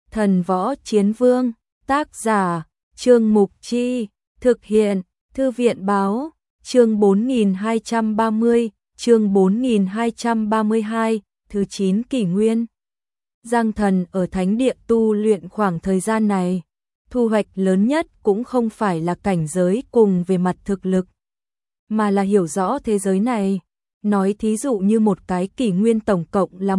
Thần Võ Chiến Vương, tác giả, Trương Mục Chi, thực hiện, Thư viện Báo, chương 4230, chương 4232, thứ 9 kỷ nguyên. Giang Thần ở thánh địa tu luyện khoảng thời gian này, thu hoạch lớn nhất cũng không phải là cảnh giới cùng về mặt thực lực, mà là hiểu rõ thế giới này. Nói thí dụ như một cái kỷ nguyên tổng cộng là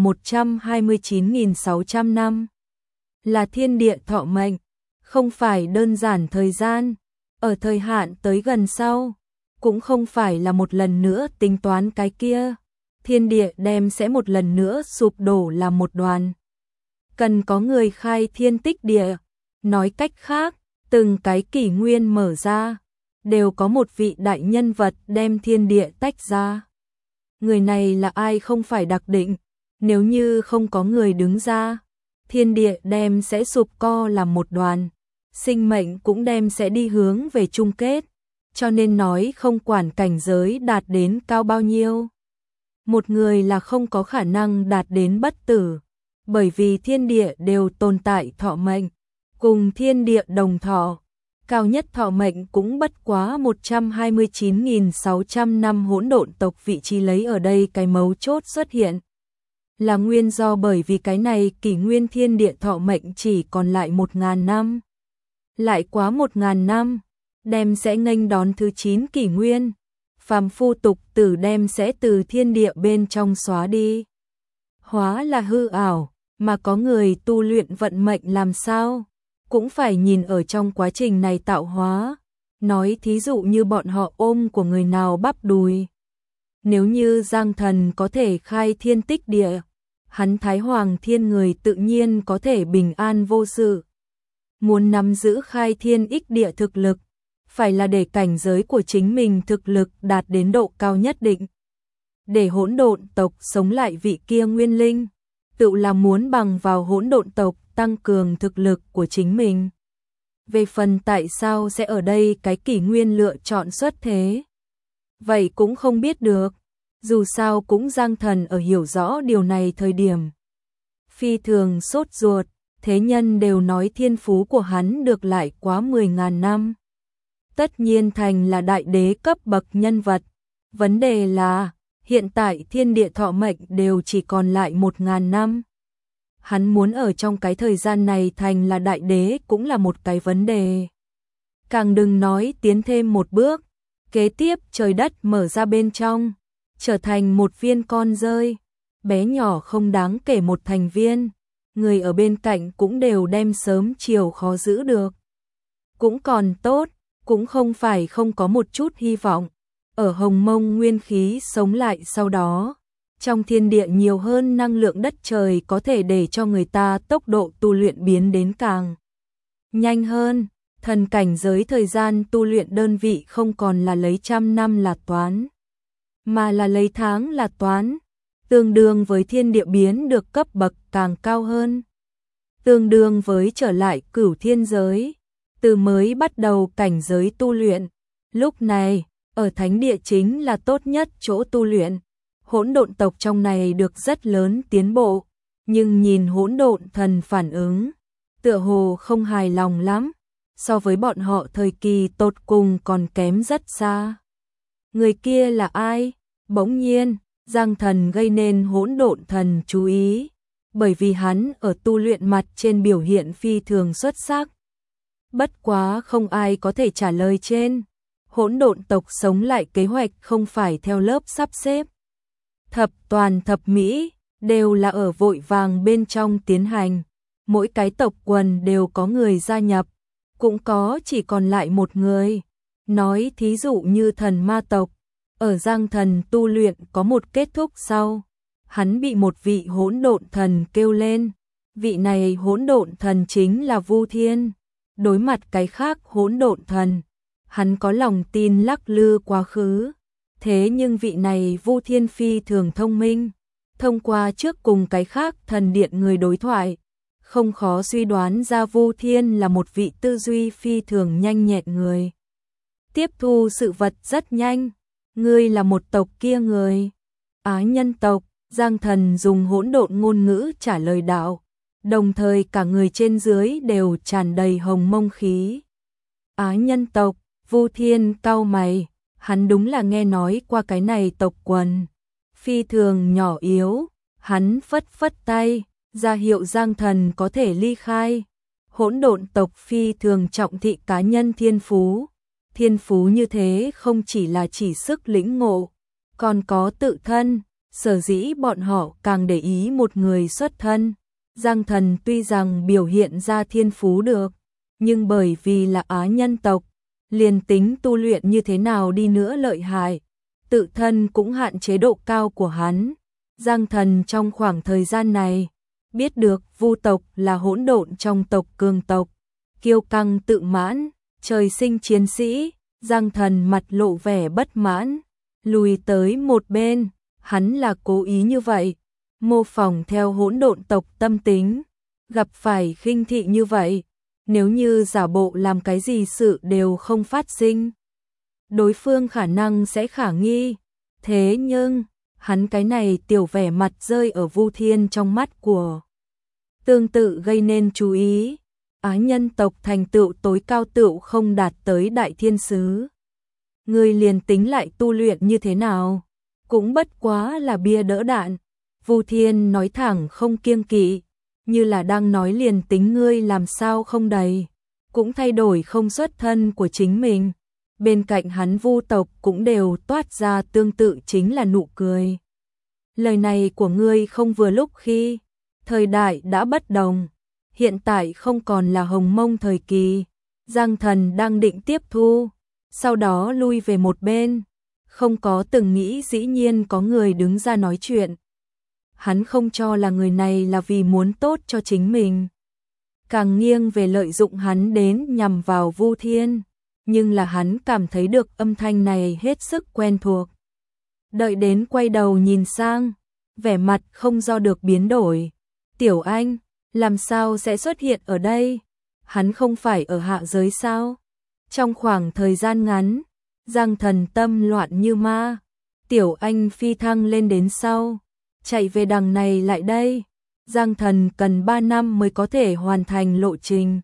129.600 năm. Là thiên địa thọ mệnh, không phải đơn giản thời gian, ở thời hạn tới gần sau, cũng không phải là một lần nữa tính toán cái kia, thiên địa đem sẽ một lần nữa sụp đổ làm một đoàn. Cần có người khai thiên tích địa, nói cách khác, từng cái kỷ nguyên mở ra, đều có một vị đại nhân vật đem thiên địa tách ra. Người này là ai không phải đặc định, nếu như không có người đứng ra, thiên địa đem sẽ sụp co làm một đoàn, sinh mệnh cũng đem sẽ đi hướng về chung kết, cho nên nói không quản cảnh giới đạt đến cao bao nhiêu. Một người là không có khả năng đạt đến bất tử, bởi vì thiên địa đều tồn tại thọ mệnh, cùng thiên địa đồng thọ. Cao nhất thọ mệnh cũng bất quá 129.600 năm. Hỗn độn tộc vị trí lấy ở đây cái mấu chốt xuất hiện. Là nguyên do bởi vì cái này kỷ nguyên thiên địa thọ mệnh chỉ còn lại 1.000 năm. Lại quá 1.000 năm, đem sẽ nghênh đón thứ 9 kỷ nguyên. Phàm phu tục tử đem sẽ từ thiên địa bên trong xóa đi. Hóa là hư ảo, mà có người tu luyện vận mệnh làm sao? Cũng phải nhìn ở trong quá trình này tạo hóa. Nói thí dụ như bọn họ ôm của người nào bắp đùi. Nếu như Giang Thần có thể khai thiên tích địa, hắn Thái Hoàng Thiên người tự nhiên có thể bình an vô sự. Muốn nắm giữ khai thiên ích địa thực lực, phải là để cảnh giới của chính mình thực lực đạt đến độ cao nhất định. Để hỗn độn tộc sống lại vị kia nguyên linh, tự là muốn bằng vào hỗn độn tộc tăng cường thực lực của chính mình. Về phần tại sao sẽ ở đây cái kỷ nguyên lựa chọn xuất thế, vậy cũng không biết được. Dù sao cũng Giang Thần ở hiểu rõ điều này thời điểm phi thường sốt ruột, thế nhân đều nói thiên phú của hắn được lại quá 10.000 năm. Tất nhiên thành là đại đế cấp bậc nhân vật. Vấn đề là, hiện tại thiên địa thọ mệnh đều chỉ còn lại 1.000 năm. Hắn muốn ở trong cái thời gian này thành là đại đế cũng là một cái vấn đề. Càng đừng nói tiến thêm một bước, kế tiếp trời đất mở ra bên trong, trở thành một viên con rơi, bé nhỏ không đáng kể một thành viên, người ở bên cạnh cũng đều đem sớm chiều khó giữ được. Cũng còn tốt, cũng không phải không có một chút hy vọng, ở hồng mông nguyên khí sống lại sau đó. Trong thiên địa nhiều hơn năng lượng đất trời có thể để cho người ta tốc độ tu luyện biến đến càng nhanh hơn. Thần cảnh giới thời gian tu luyện đơn vị không còn là lấy trăm năm là toán, mà là lấy tháng là toán, tương đương với thiên địa biến được cấp bậc càng cao hơn. Tương đương với trở lại cửu thiên giới, từ mới bắt đầu cảnh giới tu luyện. Lúc này, ở thánh địa chính là tốt nhất chỗ tu luyện. Hỗn độn tộc trong này được rất lớn tiến bộ, nhưng nhìn hỗn độn thần phản ứng, tựa hồ không hài lòng lắm, so với bọn họ thời kỳ tột cùng còn kém rất xa. Người kia là ai? Bỗng nhiên, Giang Thần gây nên hỗn độn thần chú ý, bởi vì hắn ở tu luyện mặt trên biểu hiện phi thường xuất sắc. Bất quá không ai có thể trả lời trên. Hỗn độn tộc sống lại kế hoạch không phải theo lớp sắp xếp. Thập toàn thập mỹ, đều là ở vội vàng bên trong tiến hành. Mỗi cái tộc quần đều có người gia nhập, cũng có chỉ còn lại một người. Nói thí dụ như thần ma tộc, ở Giang Thần tu luyện có một kết thúc sau. Hắn bị một vị hỗn độn thần kêu lên. Vị này hỗn độn thần chính là Vu Thiên. Đối mặt cái khác hỗn độn thần, hắn có lòng tin lắc lư quá khứ. Thế nhưng vị này Vu Thiên phi thường thông minh, thông qua trước cùng cái khác thần điện người đối thoại, không khó suy đoán ra Vu Thiên là một vị tư duy phi thường nhanh nhẹn người. Tiếp thu sự vật rất nhanh, ngươi là một tộc kia người. Á nhân tộc, Giang Thần dùng hỗn độn ngôn ngữ trả lời đạo. đồng thời cả người trên dưới đều tràn đầy hồng mông khí. Á nhân tộc, Vu Thiên cau mày, hắn đúng là nghe nói qua cái này tộc quần. Phi thường nhỏ yếu, hắn phất phất tay, ra hiệu Giang Thần có thể ly khai. Hỗn độn tộc phi thường trọng thị cá nhân thiên phú. Thiên phú như thế không chỉ là chỉ sức lĩnh ngộ, còn có tự thân, sở dĩ bọn họ càng để ý một người xuất thân. Giang Thần tuy rằng biểu hiện ra thiên phú được, nhưng bởi vì là Á nhân tộc, liền tính tu luyện như thế nào đi nữa lợi hại, tự thân cũng hạn chế độ cao của hắn. Giang Thần trong khoảng thời gian này, biết được Vu tộc là hỗn độn trong tộc cường tộc, kiêu căng tự mãn, trời sinh chiến sĩ. Giang Thần mặt lộ vẻ bất mãn, lùi tới một bên, hắn là cố ý như vậy, mô phỏng theo hỗn độn tộc tâm tính, gặp phải khinh thị như vậy, nếu như giả bộ làm cái gì sự đều không phát sinh, đối phương khả năng sẽ khả nghi. Thế nhưng, hắn cái này tiểu vẻ mặt rơi ở Vu Thiên trong mắt của tương tự gây nên chú ý. Á nhân tộc thành tựu tối cao tựu không đạt tới đại thiên sứ. Người liền tính lại tu luyện như thế nào, cũng bất quá là bia đỡ đạn. Vu Thiên nói thẳng không kiêng kỵ, như là đang nói liền tính ngươi làm sao không đầy, cũng thay đổi không xuất thân của chính mình. Bên cạnh hắn Vu tộc cũng đều toát ra tương tự chính là nụ cười. Lời này của ngươi không vừa lúc khi thời đại đã bất đồng. Hiện tại không còn là hồng mông thời kỳ. Giang Thần đang định tiếp thu, sau đó lui về một bên, không có từng nghĩ dĩ nhiên có người đứng ra nói chuyện. Hắn không cho là người này là vì muốn tốt cho chính mình, càng nghiêng về lợi dụng hắn đến nhằm vào Vu Thiên, nhưng là hắn cảm thấy được âm thanh này hết sức quen thuộc. Đợi đến quay đầu nhìn sang, vẻ mặt không do được biến đổi. Tiểu Anh, làm sao sẽ xuất hiện ở đây? Hắn không phải ở hạ giới sao? Trong khoảng thời gian ngắn, Giang Thần tâm loạn như ma. Tiểu Anh phi thăng lên đến sau, chạy về đằng này lại đây. Giang Thần cần 3 năm mới có thể hoàn thành lộ trình.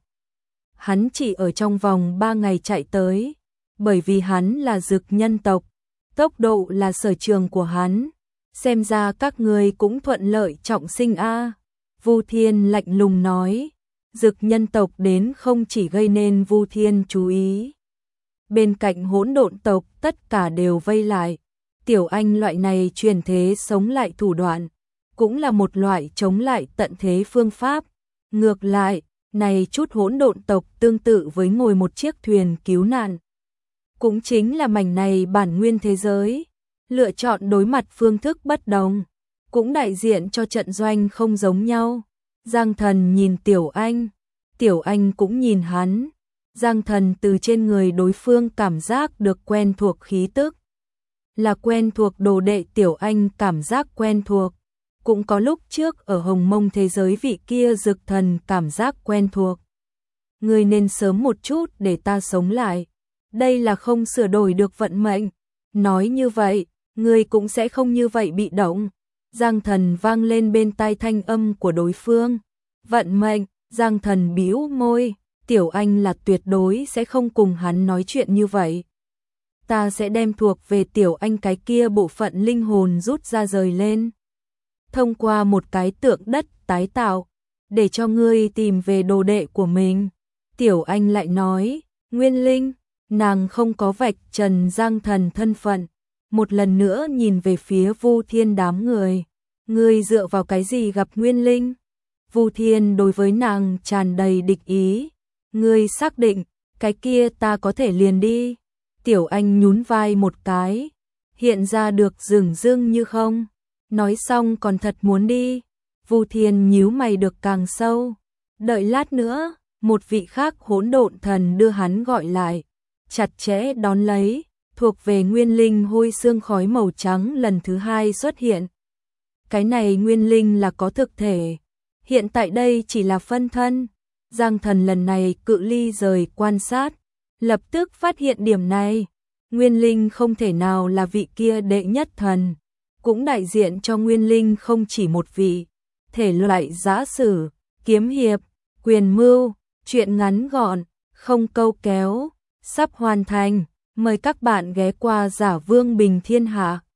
Hắn chỉ ở trong vòng 3 ngày chạy tới, bởi vì hắn là dực nhân tộc, tốc độ là sở trường của hắn. Xem ra các ngươi cũng thuận lợi trọng sinh a. Vu Thiên lạnh lùng nói, dực nhân tộc đến không chỉ gây nên Vu Thiên chú ý. Bên cạnh hỗn độn tộc tất cả đều vây lại. Tiểu Anh loại này truyền thế sống lại thủ đoạn, cũng là một loại chống lại tận thế phương pháp. Ngược lại, này chút hỗn độn tộc tương tự với ngồi một chiếc thuyền cứu nạn. Cũng chính là mảnh này bản nguyên thế giới, lựa chọn đối mặt phương thức bất đồng, cũng đại diện cho trận doanh không giống nhau. Giang Thần nhìn Tiểu Anh cũng nhìn hắn. Giang Thần từ trên người đối phương cảm giác được quen thuộc khí tức. Là quen thuộc đồ đệ Tiểu Anh cảm giác quen thuộc. Cũng có lúc trước ở hồng mông thế giới vị kia dực thần cảm giác quen thuộc. Ngươi nên sớm một chút để ta sống lại. Đây là không sửa đổi được vận mệnh. Nói như vậy, ngươi cũng sẽ không như vậy bị động. Giang Thần vang lên bên tai thanh âm của đối phương. Vận mệnh, Giang Thần bĩu môi, Tiểu Anh là tuyệt đối sẽ không cùng hắn nói chuyện như vậy. Ta sẽ đem thuộc về Tiểu Anh cái kia bộ phận linh hồn rút ra rời lên. Thông qua một cái tượng đất tái tạo, để cho ngươi tìm về đồ đệ của mình. Tiểu Anh lại nói, Nguyên Linh, nàng không có vạch trần Giang Thần thân phận. Một lần nữa nhìn về phía Vu Thiên đám người. Ngươi dựa vào cái gì gặp Nguyên Linh? Vu Thiên đối với nàng tràn đầy địch ý. Ngươi xác định, cái kia ta có thể liền đi. Tiểu Anh nhún vai một cái, hiện ra được dửng dưng như không. Nói xong còn thật muốn đi. Vu Thiên nhíu mày được càng sâu. Đợi lát nữa, một vị khác hỗn độn thần đưa hắn gọi lại, chặt chẽ đón lấy. Thuộc về Nguyên Linh hôi xương khói màu trắng lần thứ hai xuất hiện. Cái này Nguyên Linh là có thực thể, hiện tại đây chỉ là phân thân. Giang Thần lần này cự ly rời quan sát, lập tức phát hiện điểm này. Nguyên Linh không thể nào là vị kia đệ nhất thần, cũng đại diện cho Nguyên Linh không chỉ một vị. Thể loại giả sử, kiếm hiệp, quyền mưu, truyện ngắn gọn, không câu kéo, sắp hoàn thành. Mời các bạn ghé qua Giả Vương Bình Thiên Hạ.